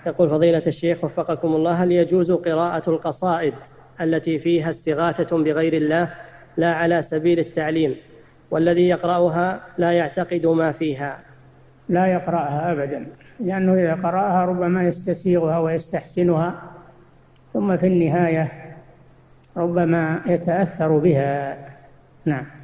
يقول فضيلة الشيخ وفقكم الله: هل يجوز قراءة القصائد التي فيها استغاثة بغير الله لا على سبيل التعليم، والذي يقرأها لا يعتقد ما فيها؟ لا يقرأها أبدا، لأنه إذا قرأها ربما يستسيغها ويستحسنها، ثم في النهاية ربما يتأثر بها. نعم.